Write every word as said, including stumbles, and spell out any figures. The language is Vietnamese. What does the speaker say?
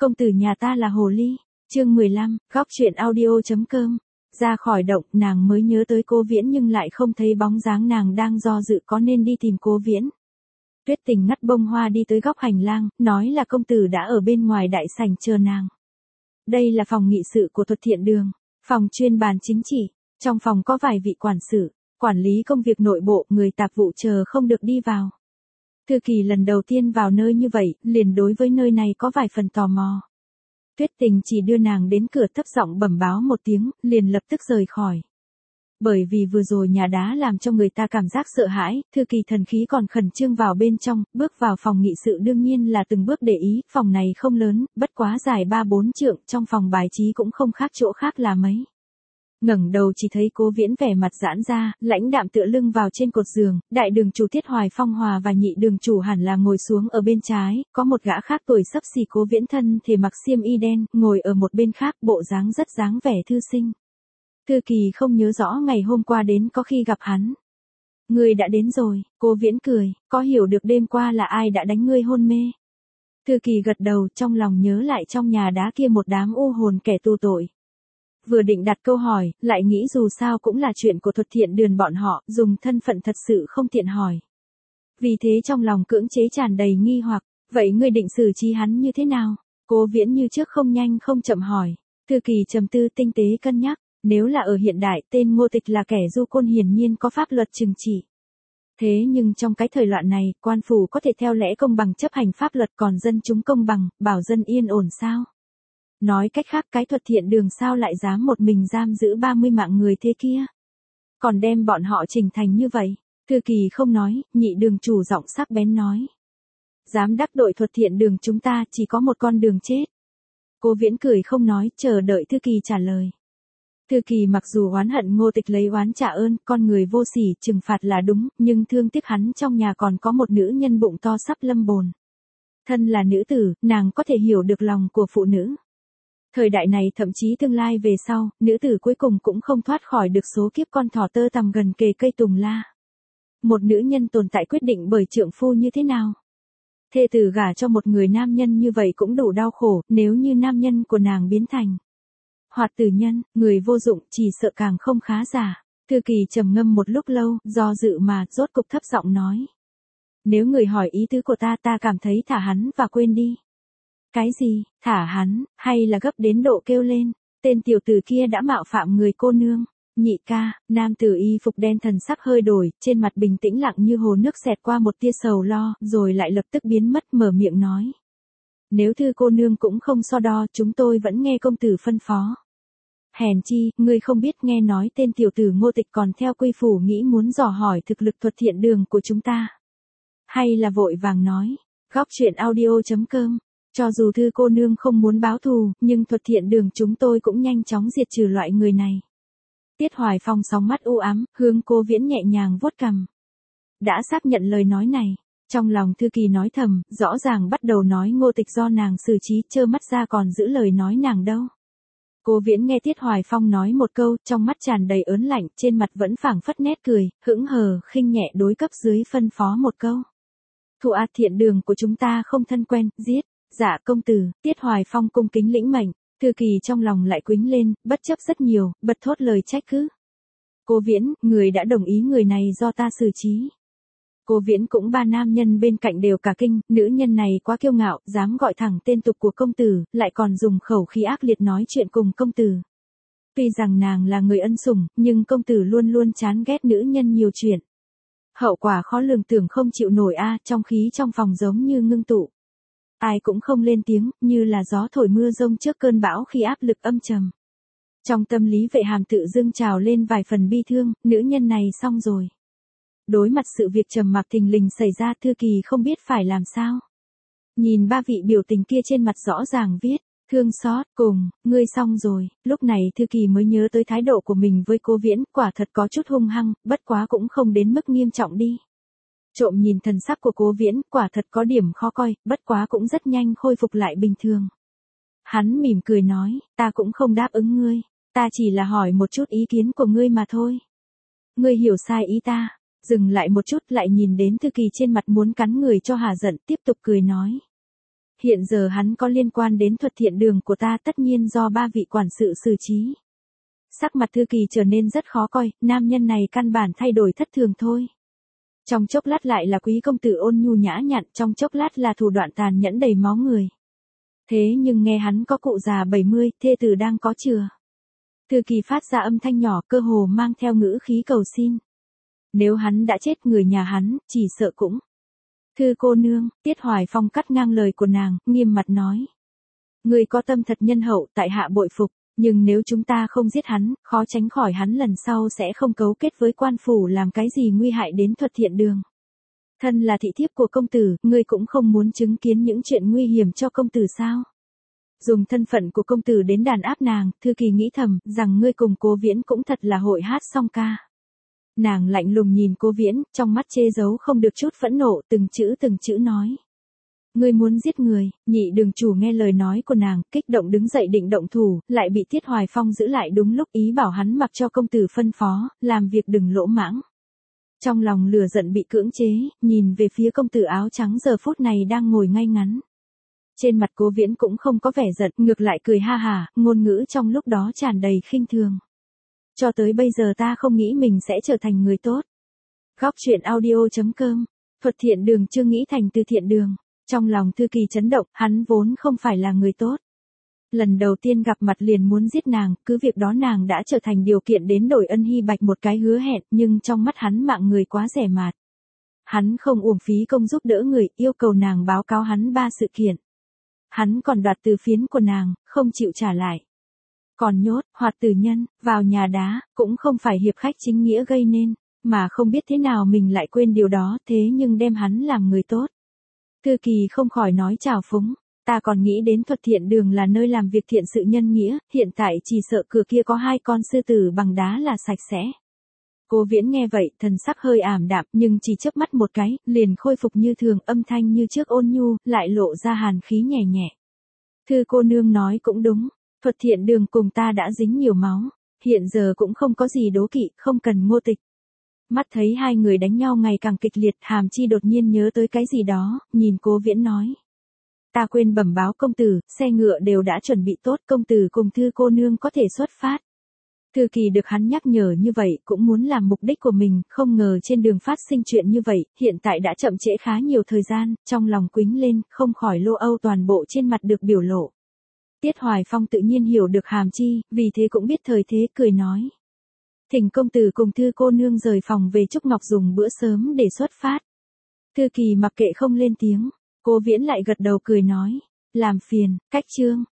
công tử nhà ta là hồ ly. Chương mười lăm, góc truyện audio.com. Ra khỏi động, nàng mới nhớ tới Cố Viễn nhưng lại không thấy bóng dáng, nàng đang do dự có nên đi tìm Cố Viễn. Tuyết Tình ngắt bông hoa đi tới góc hành lang, nói là công tử đã ở bên ngoài đại sảnh chờ nàng. Đây là phòng nghị sự của Thuật Thiện Đường, phòng chuyên bàn chính trị. Trong phòng có vài vị quản sự, quản lý công việc nội bộ, người tạp vụ chờ không được đi vào. Thư Kỳ lần đầu tiên vào nơi như vậy, liền đối với nơi này có vài phần tò mò. Tuyết Tình chỉ đưa nàng đến cửa, thấp giọng bẩm báo một tiếng, liền lập tức rời khỏi. Bởi vì vừa rồi nhà đá làm cho người ta cảm giác sợ hãi, Thư Kỳ thần khí còn khẩn trương vào bên trong, bước vào phòng nghị sự đương nhiên là từng bước để ý, phòng này không lớn, bất quá dài ba bốn trượng, trong phòng bài trí cũng không khác chỗ khác là mấy. Ngẩng đầu chỉ thấy Cố Viễn vẻ mặt giãn ra, lãnh đạm tựa lưng vào trên cột giường, đại đường chủ Tiết Hoài Phong Hòa và nhị đường chủ hẳn là ngồi xuống ở bên trái, có một gã khác tuổi xấp xỉ Cố Viễn thân thì mặc xiêm y đen, ngồi ở một bên khác, bộ dáng rất dáng vẻ thư sinh. Thư Kỳ không nhớ rõ ngày hôm qua đến có khi gặp hắn. Ngươi đã đến rồi, Cố Viễn cười, có hiểu được đêm qua là ai đã đánh ngươi hôn mê? Thư Kỳ gật đầu, trong lòng nhớ lại trong nhà đá kia một đám u hồn kẻ tù tội. Vừa định đặt câu hỏi, lại nghĩ dù sao cũng là chuyện của Thuật Thiện Đường bọn họ, dùng thân phận thật sự không tiện hỏi. Vì thế trong lòng cưỡng chế tràn đầy nghi hoặc, vậy ngươi định xử trí hắn như thế nào? Cố Viễn như trước không nhanh không chậm hỏi. Thư Kỳ trầm tư tinh tế cân nhắc, nếu là ở hiện đại, tên Ngô Tịch là kẻ du côn hiển nhiên có pháp luật trừng trị. Thế nhưng trong cái thời loạn này, quan phủ có thể theo lẽ công bằng chấp hành pháp luật, còn dân chúng công bằng, bảo dân yên ổn sao? Nói cách khác, cái Thuật Thiện Đường sao lại dám một mình giam giữ ba mươi mạng người thế kia? Còn đem bọn họ chỉnh thành như vậy? Thư Kỳ không nói, nhị đường chủ giọng sắc bén nói. Dám đắc tội Thuật Thiện Đường chúng ta chỉ có một con đường chết. Cố Viễn cười không nói, chờ đợi Thư Kỳ trả lời. Thư Kỳ mặc dù oán hận Ngô Tịch lấy oán trả ơn, con người vô sỉ, trừng phạt là đúng, nhưng thương tiếc hắn trong nhà còn có một nữ nhân bụng to sắp lâm bồn. Thân là nữ tử, nàng có thể hiểu được lòng của phụ nữ. Thời đại này thậm chí tương lai về sau, nữ tử cuối cùng cũng không thoát khỏi được số kiếp con thỏ tơ tằm gần kề cây tùng la. Một nữ nhân tồn tại quyết định bởi trượng phu như thế nào? Thê tử gả cho một người nam nhân như vậy cũng đủ đau khổ, nếu như nam nhân của nàng biến thành hoạt tử nhân, người vô dụng, chỉ sợ càng không khá giả. Thư Kỳ trầm ngâm một lúc lâu, do dự mà rốt cục thấp giọng nói. Nếu người hỏi ý tứ của ta, ta cảm thấy thả hắn và quên đi. Cái gì, thả hắn, hay là gấp đến độ kêu lên, tên tiểu tử kia đã mạo phạm người cô nương. Nhị ca, nam tử y phục đen thần sắc hơi đổi, trên mặt bình tĩnh lặng như hồ nước xẹt qua một tia sầu lo, rồi lại lập tức biến mất, mở miệng nói. Nếu Thư cô nương cũng không so đo, chúng tôi vẫn nghe công tử phân phó. Hèn chi, ngươi không biết, nghe nói tên tiểu tử Ngô Tịch còn theo quy phủ nghĩ muốn dò hỏi thực lực Thuật Thiện Đường của chúng ta. Hay là vội vàng nói, góc truyện audio.com. Cho dù Thư cô nương không muốn báo thù, nhưng Thuật Thiện Đường chúng tôi cũng nhanh chóng diệt trừ loại người này. Tiết Hoài Phong sóng mắt u ám, hướng Cố Viễn nhẹ nhàng vuốt cằm. Đã xác nhận lời nói này, trong lòng Thư Kỳ nói thầm, rõ ràng bắt đầu nói Ngô Tịch do nàng xử trí, trơ mắt ra còn giữ lời nói nàng đâu. Cố Viễn nghe Tiết Hoài Phong nói một câu, trong mắt tràn đầy ớn lạnh, trên mặt vẫn phảng phất nét cười, hững hờ, khinh nhẹ đối cấp dưới phân phó một câu. Thụ ạt Thiện Đường của chúng ta không thân quen, giết. Dạ công tử, Tiết Hoài Phong cung kính lĩnh mệnh. Thư Kỳ trong lòng lại quĩnh lên, bất chấp rất nhiều, bật thốt lời trách cứ. Cố Viễn, người đã đồng ý người này do ta xử trí. Cố Viễn cũng ba nam nhân bên cạnh đều cả kinh, nữ nhân này quá kiêu ngạo, dám gọi thẳng tên tục của công tử, lại còn dùng khẩu khí ác liệt nói chuyện cùng công tử. Tuy rằng nàng là người ân sủng, nhưng công tử luôn luôn chán ghét nữ nhân nhiều chuyện. Hậu quả khó lường tưởng không chịu nổi a, trong khí trong phòng giống như ngưng tụ. Ai cũng không lên tiếng, như là gió thổi mưa rông trước cơn bão khi áp lực âm trầm. Trong tâm lý Vệ Hàm tự dưng trào lên vài phần bi thương, nữ nhân này xong rồi. Đối mặt sự việc trầm mặc thình lình xảy ra, Thư Kỳ không biết phải làm sao. Nhìn ba vị biểu tình kia trên mặt rõ ràng viết, thương xót, cùng, ngươi xong rồi. Lúc này Thư Kỳ mới nhớ tới thái độ của mình với Cố Viễn, quả thật có chút hung hăng, bất quá cũng không đến mức nghiêm trọng đi. Trộm nhìn thần sắc của Cố Viễn, quả thật có điểm khó coi, bất quá cũng rất nhanh khôi phục lại bình thường. Hắn mỉm cười nói, ta cũng không đáp ứng ngươi, ta chỉ là hỏi một chút ý kiến của ngươi mà thôi. Ngươi hiểu sai ý ta. Dừng lại một chút, lại nhìn đến Thư Kỳ trên mặt muốn cắn người cho hà giận, tiếp tục cười nói. hiện giờ hắn có liên quan đến thuật thiện đường của ta tất nhiên do ba vị quản sự xử trí. Sắc mặt Thư Kỳ trở nên rất khó coi, nam nhân này căn bản thay đổi thất thường thôi. Trong chốc lát lại là quý công tử ôn nhu nhã nhặn, trong chốc lát là thủ đoạn tàn nhẫn đầy máu người. Thế nhưng nghe hắn có cụ già bảy mươi, thê tử đang có chừa. Thư Kỳ phát ra âm thanh nhỏ cơ hồ mang theo ngữ khí cầu xin. Nếu hắn đã chết người nhà hắn, chỉ sợ cũng. Thư cô nương, Tiết Hoài Phong cắt ngang lời của nàng, nghiêm mặt nói. Người có tâm thật nhân hậu, tại hạ bội phục, nhưng nếu chúng ta không giết hắn, khó tránh khỏi hắn lần sau sẽ không cấu kết với quan phủ làm cái gì nguy hại đến thuật thiện đường. Thân là thị thiếp của công tử, ngươi cũng không muốn chứng kiến những chuyện nguy hiểm cho công tử sao? Dùng thân phận của công tử đến đàn áp nàng, Thư Kỳ nghĩ thầm, rằng ngươi cùng Cố Viễn cũng thật là hội hát song ca. Nàng lạnh lùng nhìn Cố Viễn, trong mắt chê giấu không được chút phẫn nộ, từng chữ từng chữ nói. Ngươi muốn giết người, nhị đường chủ nghe lời nói của nàng, kích động đứng dậy định động thủ, lại bị Tiết Hoài Phong giữ lại đúng lúc ý bảo hắn mặc cho công tử phân phó, làm việc đừng lỗ mãng. Trong lòng lửa giận bị cưỡng chế, nhìn về phía công tử áo trắng giờ phút này đang ngồi ngay ngắn. Trên mặt Cố Viễn cũng không có vẻ giận, ngược lại cười ha hả, ngôn ngữ trong lúc đó tràn đầy khinh thường. Cho tới bây giờ ta không nghĩ mình sẽ trở thành người tốt. Góc truyện audio chấm com, thuật thiện đường chưa nghĩ thành từ thiện đường. Trong lòng Thư Kỳ chấn động, hắn vốn không phải là người tốt. Lần đầu tiên gặp mặt liền muốn giết nàng, cứ việc đó nàng đã trở thành điều kiện đến đổi ân hy bạch một cái hứa hẹn, nhưng trong mắt hắn mạng người quá rẻ mạt. Hắn không uổng phí công giúp đỡ người, yêu cầu nàng báo cáo hắn ba sự kiện. Hắn còn đoạt từ phiến của nàng, không chịu trả lại. Còn nhốt, hoạt tử nhân, vào nhà đá, cũng không phải hiệp khách chính nghĩa gây nên, mà không biết thế nào mình lại quên điều đó, thế nhưng đem hắn làm người tốt. Thư Kỳ không khỏi nói trào phúng, ta còn nghĩ đến thuật thiện đường là nơi làm việc thiện sự nhân nghĩa, hiện tại chỉ sợ cửa kia có hai con sư tử bằng đá là sạch sẽ. Cố Viễn nghe vậy, thần sắc hơi ảm đạm, nhưng chỉ chớp mắt một cái, liền khôi phục như thường, âm thanh như trước ôn nhu, lại lộ ra hàn khí nhẹ nhẹ. Thư cô nương nói cũng đúng, thuật thiện đường cùng ta đã dính nhiều máu, hiện giờ cũng không có gì đố kỵ, không cần Ngô Tịch. Mắt thấy hai người đánh nhau ngày càng kịch liệt, Hàm Chi đột nhiên nhớ tới cái gì đó, nhìn Cố Viễn nói. Ta quên bẩm báo công tử, xe ngựa đều đã chuẩn bị tốt, công tử cùng Thư cô nương có thể xuất phát. Thư Kỳ được hắn nhắc nhở như vậy, cũng muốn làm mục đích của mình, không ngờ trên đường phát sinh chuyện như vậy, hiện tại đã chậm trễ khá nhiều thời gian, trong lòng quĩnh lên, không khỏi lo âu toàn bộ trên mặt được biểu lộ. Tiết Hoài Phong tự nhiên hiểu được Hàm Chi, vì thế cũng biết thời thế, cười nói. Thỉnh công tử cùng Thư cô nương rời phòng về Trúc Ngọc dùng bữa sớm để xuất phát. Thư Kỳ mặc kệ không lên tiếng, Cố Viễn lại gật đầu cười nói, làm phiền, cách chương.